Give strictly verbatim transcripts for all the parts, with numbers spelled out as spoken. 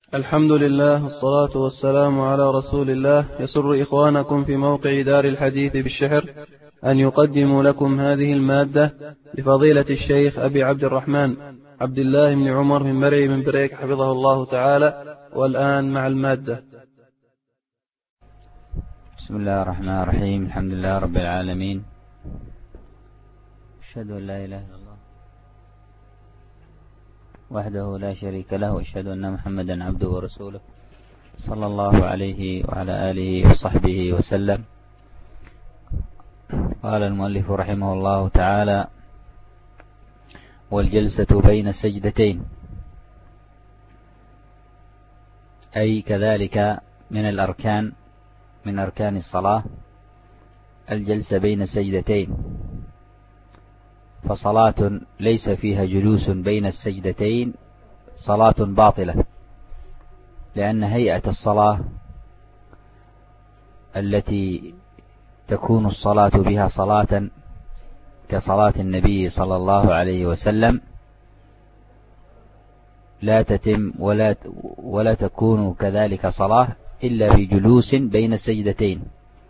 الحمد لله والصلاة والسلام على رسول الله. يسر إخوانكم في موقع دار الحديث بالشحر أن يقدموا لكم هذه المادة لفضيلة الشيخ أبي عبد الرحمن عبد الله بن عمر من مرعي من بريك حفظه الله تعالى. والآن مع المادة. بسم الله الرحمن الرحيم. الحمد لله رب العالمين، أشهد أن لا إله إلا الله وحده لا شريك له، وأشهد أن محمدا عبده ورسوله صلى الله عليه وعلى آله وصحبه وسلم. قال المؤلف رحمه الله تعالى: والجلسة بين السجدتين، أي كذلك من الأركان من أركان الصلاة الجلسة بين السجدتين، فصلاة ليس فيها جلوس بين السجدتين صلاة باطلة، لأن هيئة الصلاة التي تكون الصلاة بها صلاة كصلاة النبي صلى الله عليه وسلم لا تتم ولا ولا تكون كذلك صلاة إلا بجلوس بين السجدتين،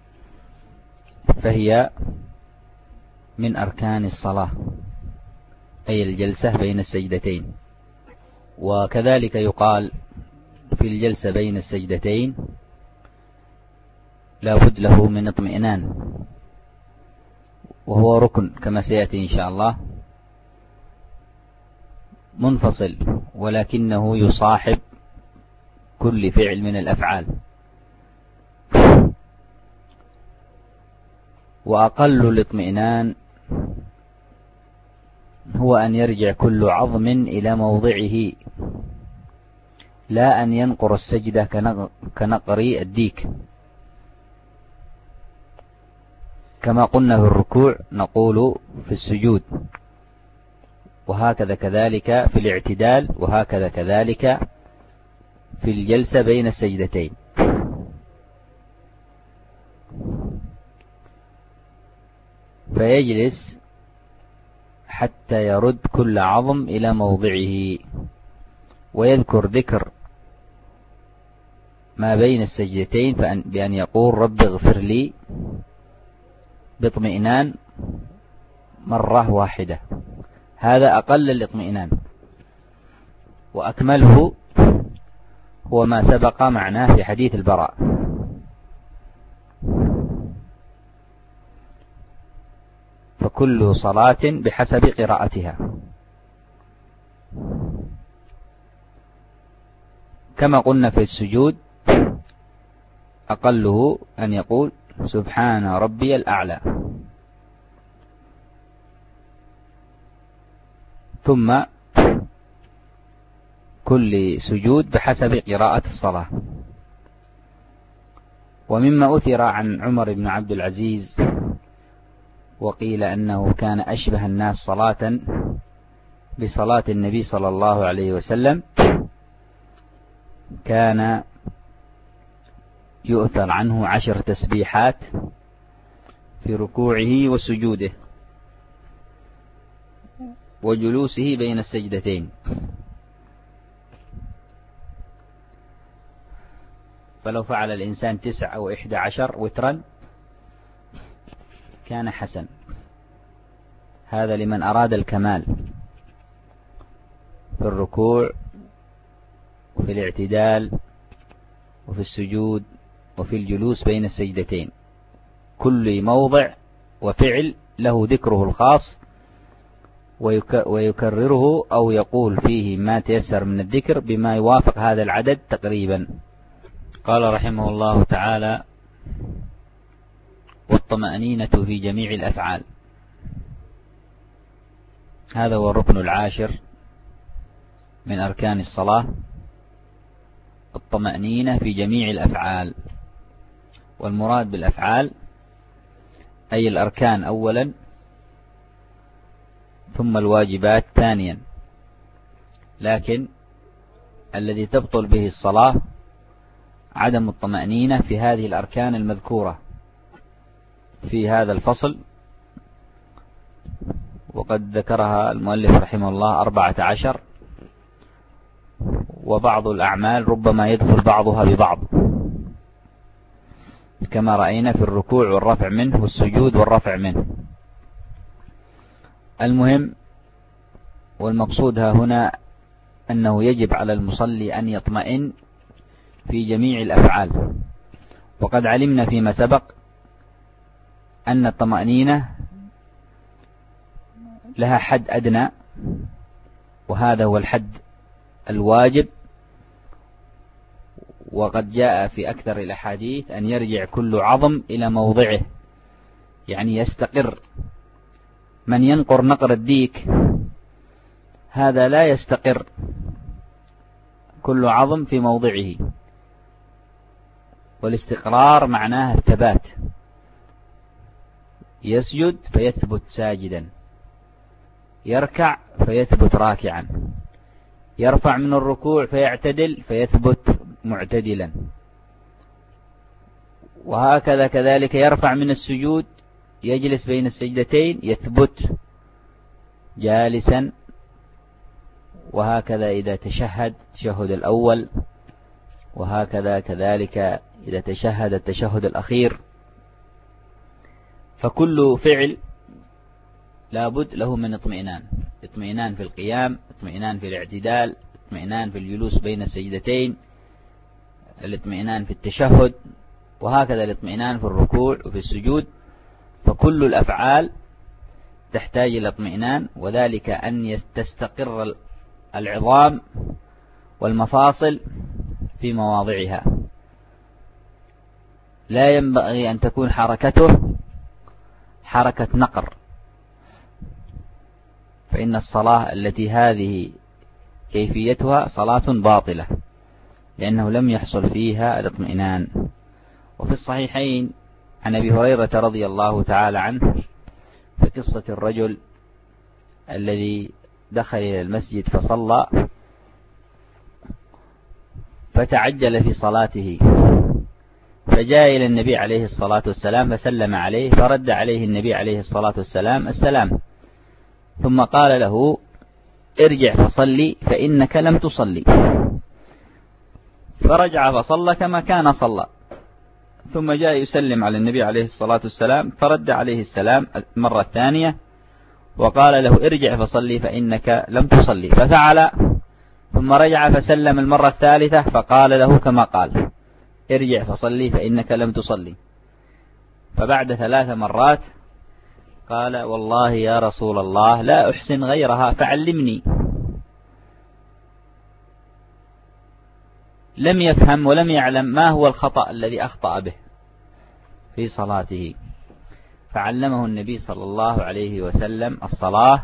فهي من أركان الصلاة، أي الجلسة بين السجدتين. وكذلك يقال في الجلسة بين السجدتين لا بد له من اطمئنان، وهو ركن كما سيأتي إن شاء الله، منفصل ولكنه يصاحب كل فعل من الأفعال. وأقل الاطمئنان هو أن يرجع كل عظم إلى موضعه، لا أن ينقر السجدة كنقر الديك، كما قلنا في الركوع نقول في السجود، وهكذا كذلك في الاعتدال، وهكذا كذلك في الجلسة بين السجدتين. فيجلس حتى يرد كل عظم إلى موضعه، ويذكر ذكر ما بين السجدتين بأن يقول: رب اغفر لي، باطمئنان مرة واحدة. هذا أقل الاطمئنان، وأكمله هو ما سبق معناه في حديث البراء. فكل صلاة بحسب قراءتها، كما قلنا في السجود أقله أن يقول: سبحان ربي الأعلى. ثم كل سجود بحسب قراءة الصلاة. ومما أثر عن عمر بن عبد العزيز وقيل أنه كان أشبه الناس صلاة بصلاة النبي صلى الله عليه وسلم، كان يؤثر عنه عشر تسبيحات في ركوعه وسجوده وجلوسه بين السجدتين. فلو فعل الإنسان تسع أو إحدى عشر وترا كان حسن. هذا لمن أراد الكمال في الركوع وفي الاعتدال وفي السجود وفي الجلوس بين السجدتين. كل موضع وفعل له ذكره الخاص، ويكرره أو يقول فيه ما تيسر من الذكر بما يوافق هذا العدد تقريبا. قال رحمه الله تعالى: والطمأنينة في جميع الأفعال. هذا هو الركن العاشر من أركان الصلاة، الطمأنينة في جميع الأفعال. والمراد بالأفعال أي الأركان أولا، ثم الواجبات ثانيا، لكن الذي تبطل به الصلاة عدم الطمأنينة في هذه الأركان المذكورة في هذا الفصل، وقد ذكرها المؤلف رحمه الله أربعة عشر، وبعض الأعمال ربما يدخل بعضها ببعض، كما رأينا في الركوع والرفع منه والسجود والرفع منه. المهم والمقصود ها هنا أنه يجب على المصلي أن يطمئن في جميع الأفعال، وقد علمنا فيما سبق أن الطمأنينة لها حد أدنى، وهذا هو الحد الواجب، وقد جاء في أكثر الأحاديث أن يرجع كل عظم إلى موضعه، يعني يستقر. من ينقر نقر الديك هذا لا يستقر، كل عظم في موضعه، والاستقرار معناه الثبات. يسجد فيثبت ساجدا، يركع فيثبت راكعا، يرفع من الركوع فيعتدل فيثبت معتدلا، وهكذا كذلك يرفع من السجود يجلس بين السجدتين يثبت جالسا، وهكذا إذا تشهد التشهد الأول، وهكذا كذلك إذا تشهد التشهد الأخير. فكل فعل لابد له من اطمئنان، اطمئنان في القيام، اطمئنان في الاعتدال، اطمئنان في الجلوس بين السجدتين، الاطمئنان في التشهد، وهكذا الاطمئنان في الركوع وفي السجود. فكل الأفعال تحتاج إلى اطمئنان، وذلك أن تستقر العظام والمفاصل في مواضعها. لا ينبغي أن تكون حركته حركة نقر، فإن الصلاة التي هذه كيفيتها صلاة باطلة، لأنه لم يحصل فيها الاطمئنان. وفي الصحيحين عن أبي هريرة رضي الله تعالى عنه في قصة الرجل الذي دخل إلى المسجد فصلى فتعجل في صلاته، فجاء إلى النبي عليه الصلاة والسلام فسلم عليه، فرد عليه النبي عليه الصلاة والسلام السلام، ثم قال له: ارجع فصلي فإنك لم تصلي. فرجع فصلى كما كان صلى، ثم جاء يسلم على النبي عليه الصلاة والسلام، فرد عليه السلام المرة الثانية وقال له: ارجع فصلي فإنك لم تصلي. ففعل، ثم رجع فسلم المرة الثالثة فقال له كما قال: ارجع فصلي فإنك لم تصلي. فبعد ثلاث مرات قال: والله يا رسول الله لا أحسن غيرها فعلمني. لم يفهم ولم يعلم ما هو الخطأ الذي أخطأ به في صلاته، فعلمه النبي صلى الله عليه وسلم الصلاة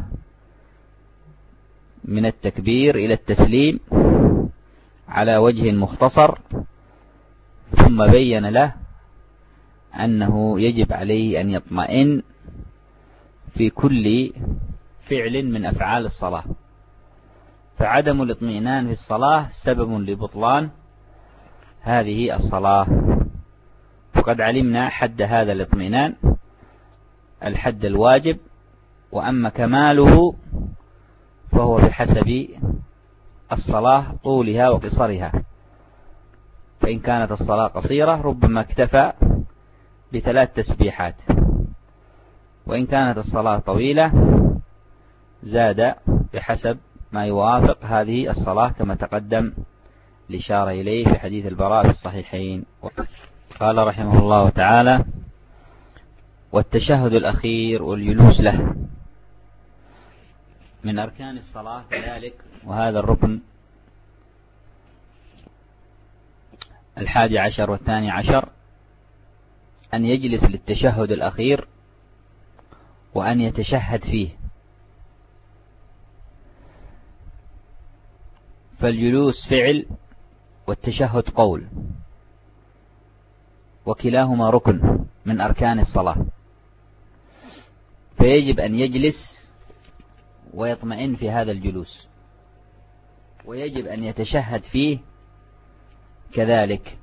من التكبير إلى التسليم على وجه مختصر، ثم بين له أنه يجب عليه أن يطمئن في كل فعل من أفعال الصلاة، فعدم الاطمئنان في الصلاة سبب لبطلان هذه الصلاة. وقد علمنا حد هذا الاطمئنان، الحد الواجب، وأما كماله فهو بحسب الصلاة طولها وقصرها. فإن كانت الصلاة قصيرة ربما اكتفى بثلاث تسبيحات، وإن كانت الصلاة طويلة زاد بحسب ما يوافق هذه الصلاة، كما تقدم الإشارة إليه في حديث البراء في الصحيحين. قال رحمه الله تعالى: والتشهد الأخير والجلوس له من أركان الصلاة كذلك، وهذا الركن الحادي عشر والثاني عشر، أن يجلس للتشهد الأخير وأن يتشهد فيه. فالجلوس فعل والتشهد قول، وكلاهما ركن من أركان الصلاة، فيجب أن يجلس ويطمئن في هذا الجلوس، ويجب أن يتشهد فيه كذلك.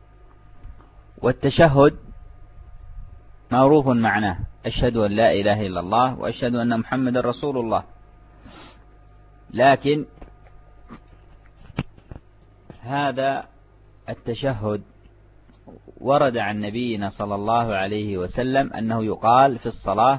والتشهد معروف معناه: أشهد أن لا إله إلا الله وأشهد أن محمد رسول الله. لكن هذا التشهد ورد عن نبينا صلى الله عليه وسلم أنه يقال في الصلاة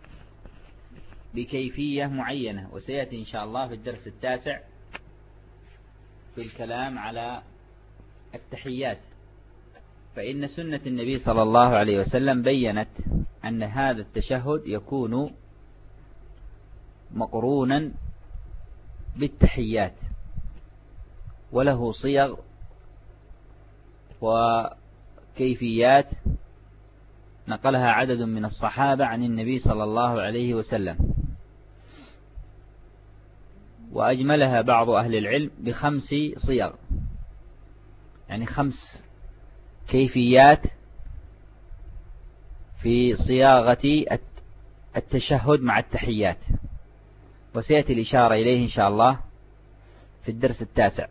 بكيفية معينة، وسيأتي إن شاء الله في الدرس التاسع في الكلام على التحيات. فإن سنة النبي صلى الله عليه وسلم بيّنت أن هذا التشهد يكون مقرونا بالتحيات، وله صيغ وكيفيات نقلها عدد من الصحابة عن النبي صلى الله عليه وسلم، وأجملها بعض أهل العلم بخمس صيغ، يعني خمس كيفيات في صياغة التشهد مع التحيات، وسيأتي الإشارة إليه إن شاء الله في الدرس التاسع.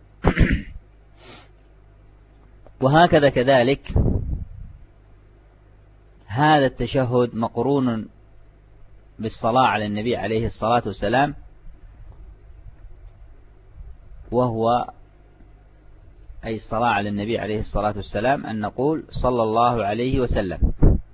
وهكذا كذلك هذا التشهد مقرون بالصلاة على النبي عليه الصلاة والسلام، وهو أي الصلاة على النبي عليه الصلاة والسلام أن نقول صلى الله عليه وسلم.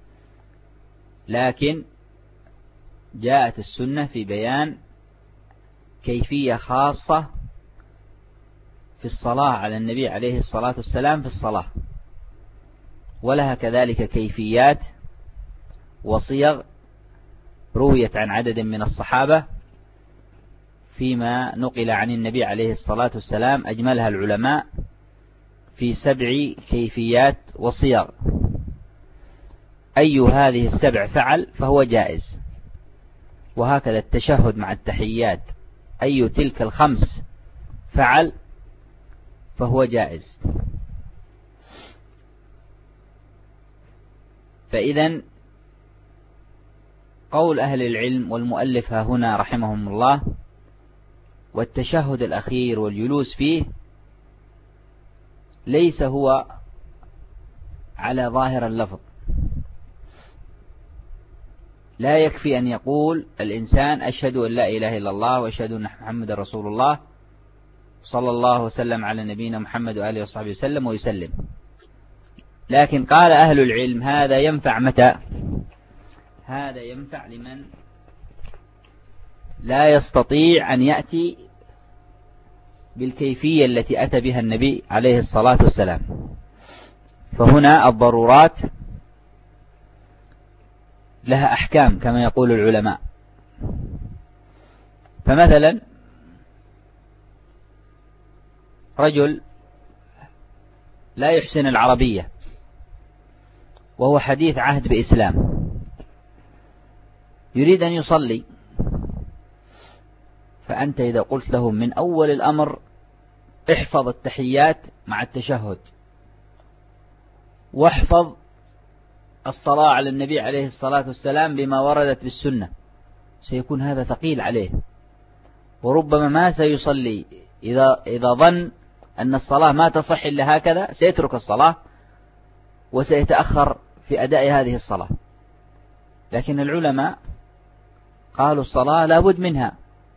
لكن جاءت السنة في بيان كيفية خاصة في الصلاة على النبي عليه الصلاة والسلام في الصلاة، ولها كذلك كيفيات وصيغ رويت عن عدد من الصحابة فيما نقل عن النبي عليه الصلاة والسلام، أجملها العلماء في سبع كيفيات وصيغ. أي هذه السبع فعل فهو جائز، وهكذا التشهد مع التحيات أي تلك الخمس فعل فهو جائز. فإذا قول أهل العلم والمؤلف ها هنا رحمهم الله والتشهد الأخير والجلوس فيه ليس هو على ظاهر اللفظ، لا يكفي أن يقول الإنسان أشهد أن لا إله إلا الله وأشهد أن محمد رسول الله صلى الله وسلم على نبينا محمد وآله وصحبه وسلم ويسلم، لكن قال أهل العلم هذا ينفع متى؟ هذا ينفع لمن لا يستطيع أن يأتي بالكيفية التي أتى بها النبي عليه الصلاة والسلام. فهنا الضرورات لها أحكام كما يقول العلماء. فمثلا رجل لا يحسن العربية وهو حديث عهد بإسلام، يريد أن يصلي، فأنت إذا قلت له من أول الأمر احفظ التحيات مع التشهد واحفظ الصلاة على النبي عليه الصلاة والسلام بما وردت بالسنة، سيكون هذا ثقيل عليه، وربما ما سيصلي إذا, إذا ظن أن الصلاة ما تصح إلا هكذا سيترك الصلاة وسيتأخر في أداء هذه الصلاة. لكن العلماء قالوا الصلاة لا بد منها،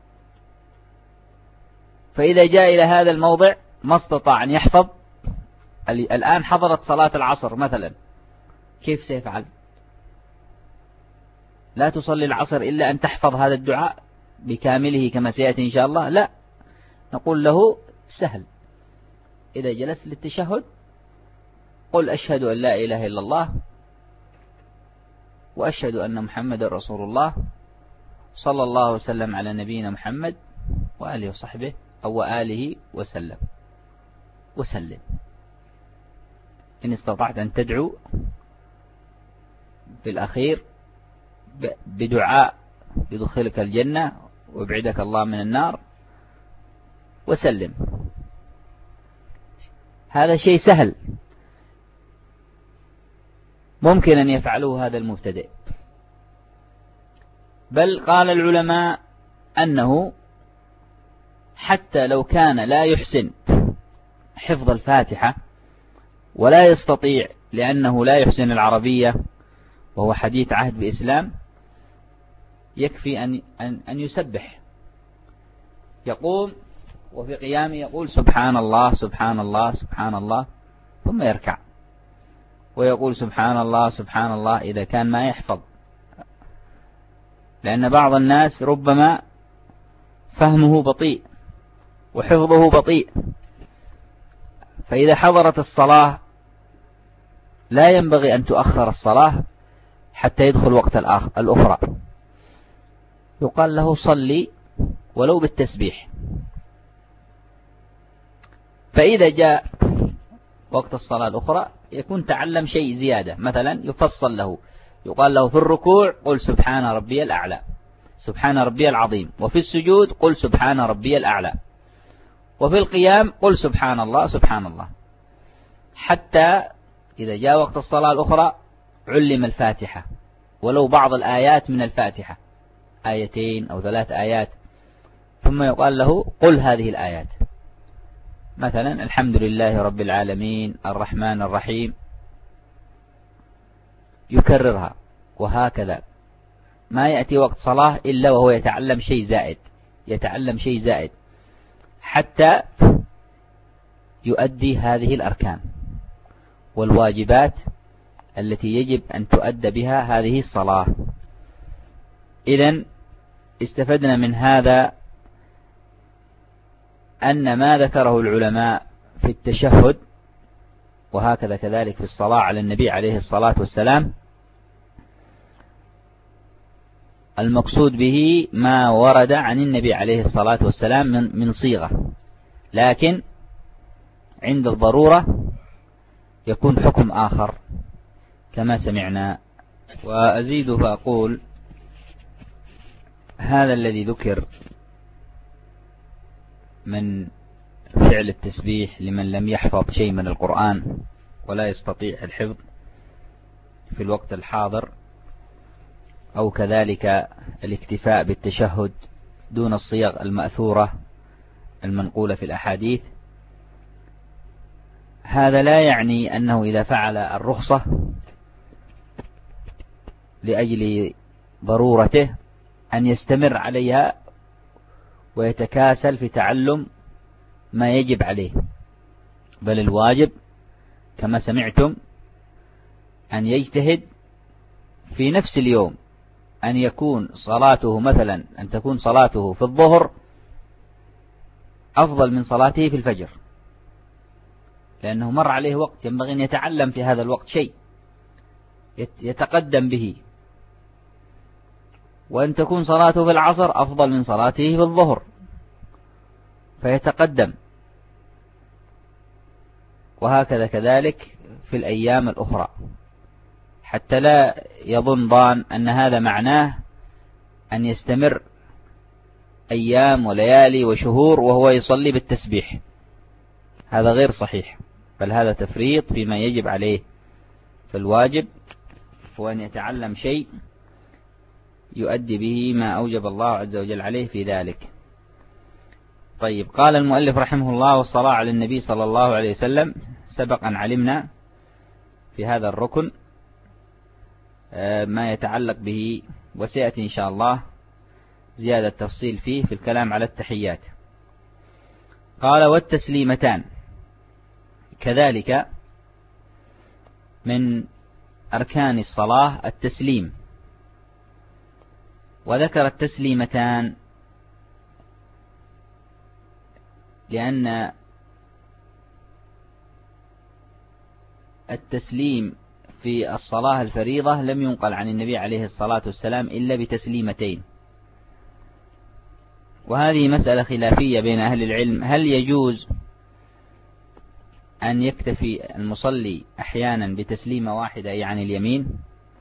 فإذا جاء إلى هذا الموضع ما استطاع أن يحفظ، الآن حضرت صلاة العصر مثلا، كيف سيفعل؟ لا تصلي العصر إلا أن تحفظ هذا الدعاء بكامله كما سيأتي إن شاء الله، لا، نقول له سهل، إذا جلست للتشهد قل أشهد أن لا إله إلا الله وأشهد أن محمد رسول الله صلى الله وسلم على نبينا محمد وآله وصحبه أو آله وسلم وسلم. إن استطعت أن تدعو بالأخير بدعاء يدخلك الجنة ويبعدك الله من النار وسلم، هذا شيء سهل ممكن أن يفعله هذا المبتدئ. بل قال العلماء أنه حتى لو كان لا يحسن حفظ الفاتحة ولا يستطيع لأنه لا يحسن العربية وهو حديث عهد بإسلام، يكفي أن, أن, أن يسبح، يقوم وفي قيامه يقول سبحان الله سبحان الله سبحان الله ثم يركع، ويقول سبحان الله سبحان الله إذا كان ما يحفظ، لأن بعض الناس ربما فهمه بطيء وحفظه بطيء، فإذا حضرت الصلاة لا ينبغي أن تؤخر الصلاة حتى يدخل وقت الأخرى، يقال له صلي ولو بالتسبيح. فإذا جاء وقت الصلاة الأخرى يكون تعلم شيء زيادة، مثلا يفصل له، يقال له في الركوع قل سبحان ربي الأعلى سبحان ربي العظيم، وفي السجود قل سبحان ربي الأعلى، وفي القيام قل سبحان الله سبحان الله، حتى إذا جاء وقت الصلاة الأخرى علم الفاتحة ولو بعض الآيات من الفاتحة، آيتين أو ثلاث آيات، ثم يقال له قل هذه الآيات، مثلا الحمد لله رب العالمين الرحمن الرحيم، يكررها، وهكذا ما يأتي وقت صلاة إلا وهو يتعلم شيء زائد يتعلم شيء زائد حتى يؤدي هذه الأركان والواجبات التي يجب أن تؤدى بها هذه الصلاة. إذن استفدنا من هذا أن ما ذكره العلماء في التشهد وهكذا كذلك في الصلاة على النبي عليه الصلاة والسلام المقصود به ما ورد عن النبي عليه الصلاة والسلام من من صيغة، لكن عند الضرورة يكون حكم آخر كما سمعنا. وأزيد فأقول هذا الذي ذكر من فعل التسبيح لمن لم يحفظ شيء من القرآن ولا يستطيع الحفظ في الوقت الحاضر، أو كذلك الاكتفاء بالتشهد دون الصيغ المأثورة المنقولة في الأحاديث، هذا لا يعني أنه إذا فعل الرخصة لأجل ضرورته أن يستمر عليها ويتكاسل في تعلم ما يجب عليه، بل الواجب كما سمعتم أن يجتهد في نفس اليوم أن يكون صلاته مثلا أن تكون صلاته في الظهر أفضل من صلاته في الفجر، لأنه مر عليه وقت ينبغي أن يتعلم في هذا الوقت شيء يتقدم به، وأن تكون صلاته في العصر أفضل من صلاته في الظهر فيتقدم، وهكذا كذلك في الأيام الأخرى، حتى لا يظن ظان أن هذا معناه أن يستمر أيام وليالي وشهور وهو يصلي بالتسبيح، هذا غير صحيح، بل هذا تفريط فيما يجب عليه. فالواجب هو أن يتعلم شيء يؤدي به ما أوجب الله عز وجل عليه في ذلك. طيب، قال المؤلف رحمه الله: والصلاة على النبي صلى الله عليه وسلم. سبق أن علمنا في هذا الركن ما يتعلق به، وسيأتي إن شاء الله زيادة تفصيل فيه في الكلام على التحيات. قال: والتسليمتان كذلك من أركان الصلاة التسليم، وذكر التسليمتان لأن التسليم في الصلاة الفريضة لم ينقل عن النبي عليه الصلاة والسلام إلا بتسليمتين، وهذه مسألة خلافية بين أهل العلم، هل يجوز أن يكتفي المصلي أحيانا بتسليمة واحدة يعني اليمين؟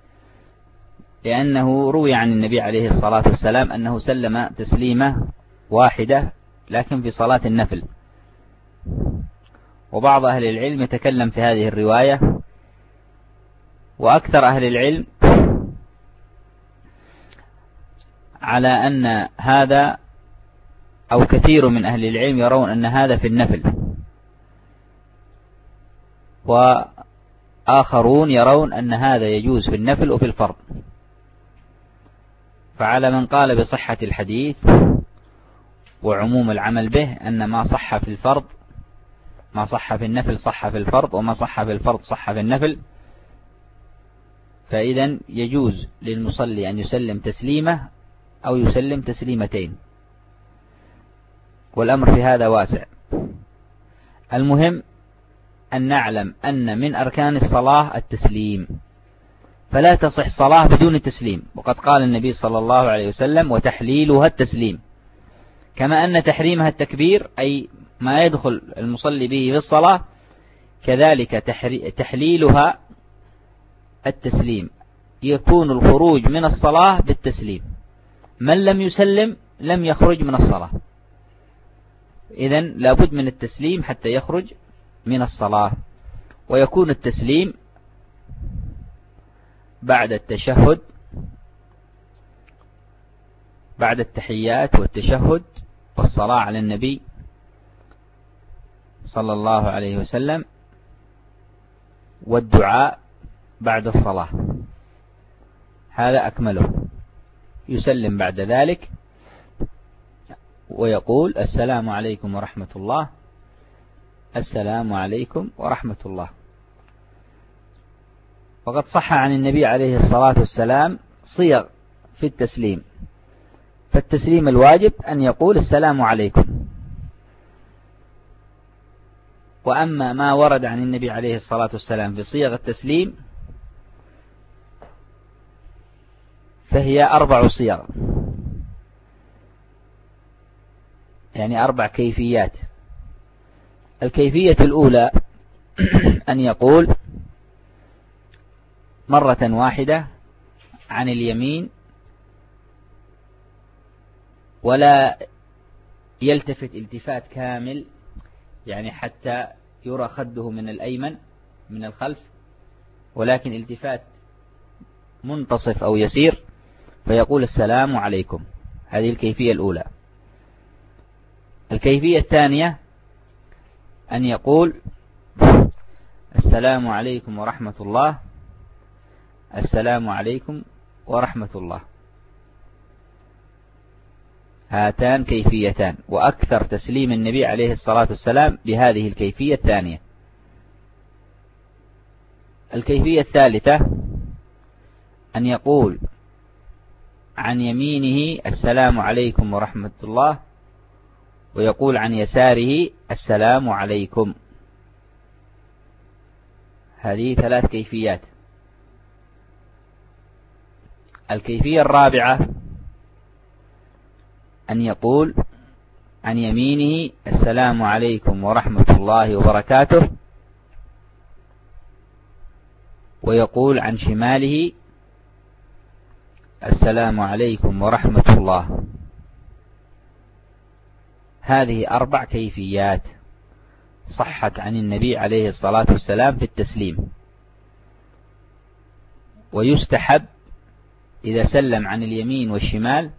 لأنه روي عن النبي عليه الصلاة والسلام أنه سلم تسليمة واحدة لكن في صلاة النفل، وبعض أهل العلم يتكلم في هذه الرواية، وأكثر أهل العلم على أن هذا، أو كثير من أهل العلم يرون أن هذا في النفل، وآخرون يرون أن هذا يجوز في النفل وفي الفرض. فعلى من قال بصحة الحديث وعموم العمل به أن ما صح في الفرض ما صح في النفل صح في الفرض، وما صح في الفرض صح في النفل. فإذا يجوز للمصلي أن يسلم تسليمة أو يسلم تسليمتين، والأمر في هذا واسع. المهم أن نعلم أن من أركان الصلاة التسليم، فلا تصح صلاة بدون تسليم، وقد قال النبي صلى الله عليه وسلم: وتحليلها التسليم. كما أن تحريمها التكبير، أي ما يدخل المصلي به في الصلاة، كذلك تحليلها التسليم، يكون الخروج من الصلاة بالتسليم. من لم يسلم لم يخرج من الصلاة، إذن لابد من التسليم حتى يخرج من الصلاة. ويكون التسليم بعد التشهد، بعد التحيات والتشهد والصلاة على النبي صلى الله عليه وسلم، والدعاء بعد الصلاة، هذا أكمله. يسلم بعد ذلك ويقول: السلام عليكم ورحمة الله، السلام عليكم ورحمة الله. وقد صح عن النبي عليه الصلاة والسلام صيغ في التسليم، فالتسليم الواجب أن يقول: السلام عليكم. وأما ما ورد عن النبي عليه الصلاة والسلام في صيغ التسليم فهي أربع صيغ، يعني أربع كيفيات. الكيفية الأولى أن يقول مرة واحدة عن اليمين، ولا يلتفت التفات كامل، يعني حتى يرى خده من الأيمن من الخلف، ولكن التفات منتصف أو يسير، فيقول: السلام عليكم. هذه الكيفية الأولى. الكيفية الثانية أن يقول: السلام عليكم ورحمة الله، السلام عليكم ورحمة الله. هاتان كيفيتان، وأكثر تسليم النبي عليه الصلاة والسلام بهذه الكيفية الثانية. الكيفية الثالثة أن يقول عن يمينه: السلام عليكم ورحمة الله، ويقول عن يساره: السلام عليكم. هذه ثلاث كيفيات. الكيفية الرابعة أن يقول عن يمينه: السلام عليكم ورحمة الله وبركاته، ويقول عن شماله: السلام عليكم ورحمة الله. هذه أربع كيفيات صحت عن النبي عليه الصلاة والسلام في التسليم. ويستحب إذا سلم عن اليمين والشمال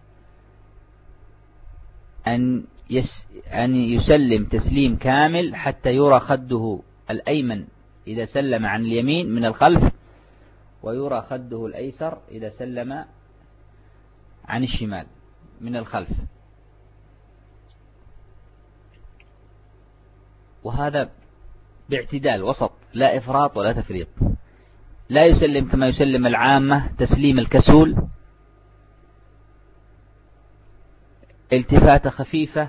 أن, يس أن يسلم تسليم كامل حتى يرى خده الأيمن إذا سلم عن اليمين من الخلف، ويرى خده الأيسر إذا سلم عن الشمال من الخلف. وهذا باعتدال وسط، لا إفراط ولا تفريط. لا يسلم كما يسلم العامة تسليم الكسول، التفاتة خفيفة،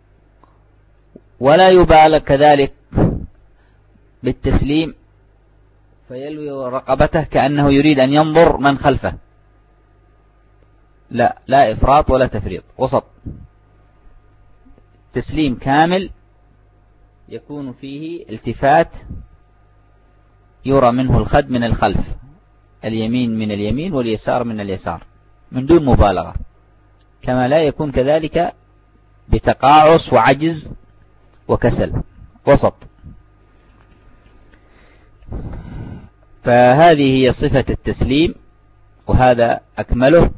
ولا يبالغ كذلك بالتسليم فيلوي رقبته كأنه يريد أن ينظر من خلفه. لا لا إفراط ولا تفريط، وسط. تسليم كامل يكون فيه التفات يرى منه الخد من الخلف، اليمين من اليمين واليسار من اليسار، من دون مبالغة، كما لا يكون كذلك بتقاعس وعجز وكسل، وسط. فهذه هي صفة التسليم، وهذا أكمله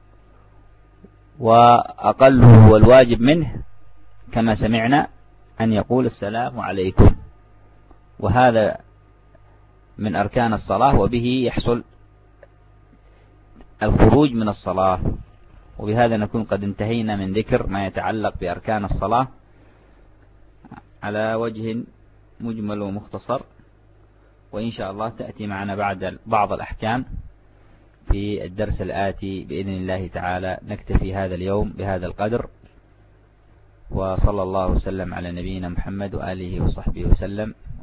وأقله والواجب منه كما سمعنا أن يقول: السلام عليكم. وهذا من أركان الصلاة، وبه يحصل الخروج من الصلاة. وبهذا نكون قد انتهينا من ذكر ما يتعلق بأركان الصلاة على وجه مجمل ومختصر، وإن شاء الله تأتي معنا بعد بعض الأحكام في الدرس الآتي بإذن الله تعالى. نكتفي هذا اليوم بهذا القدر، وصلى الله وسلم على نبينا محمد وآله وصحبه وسلم.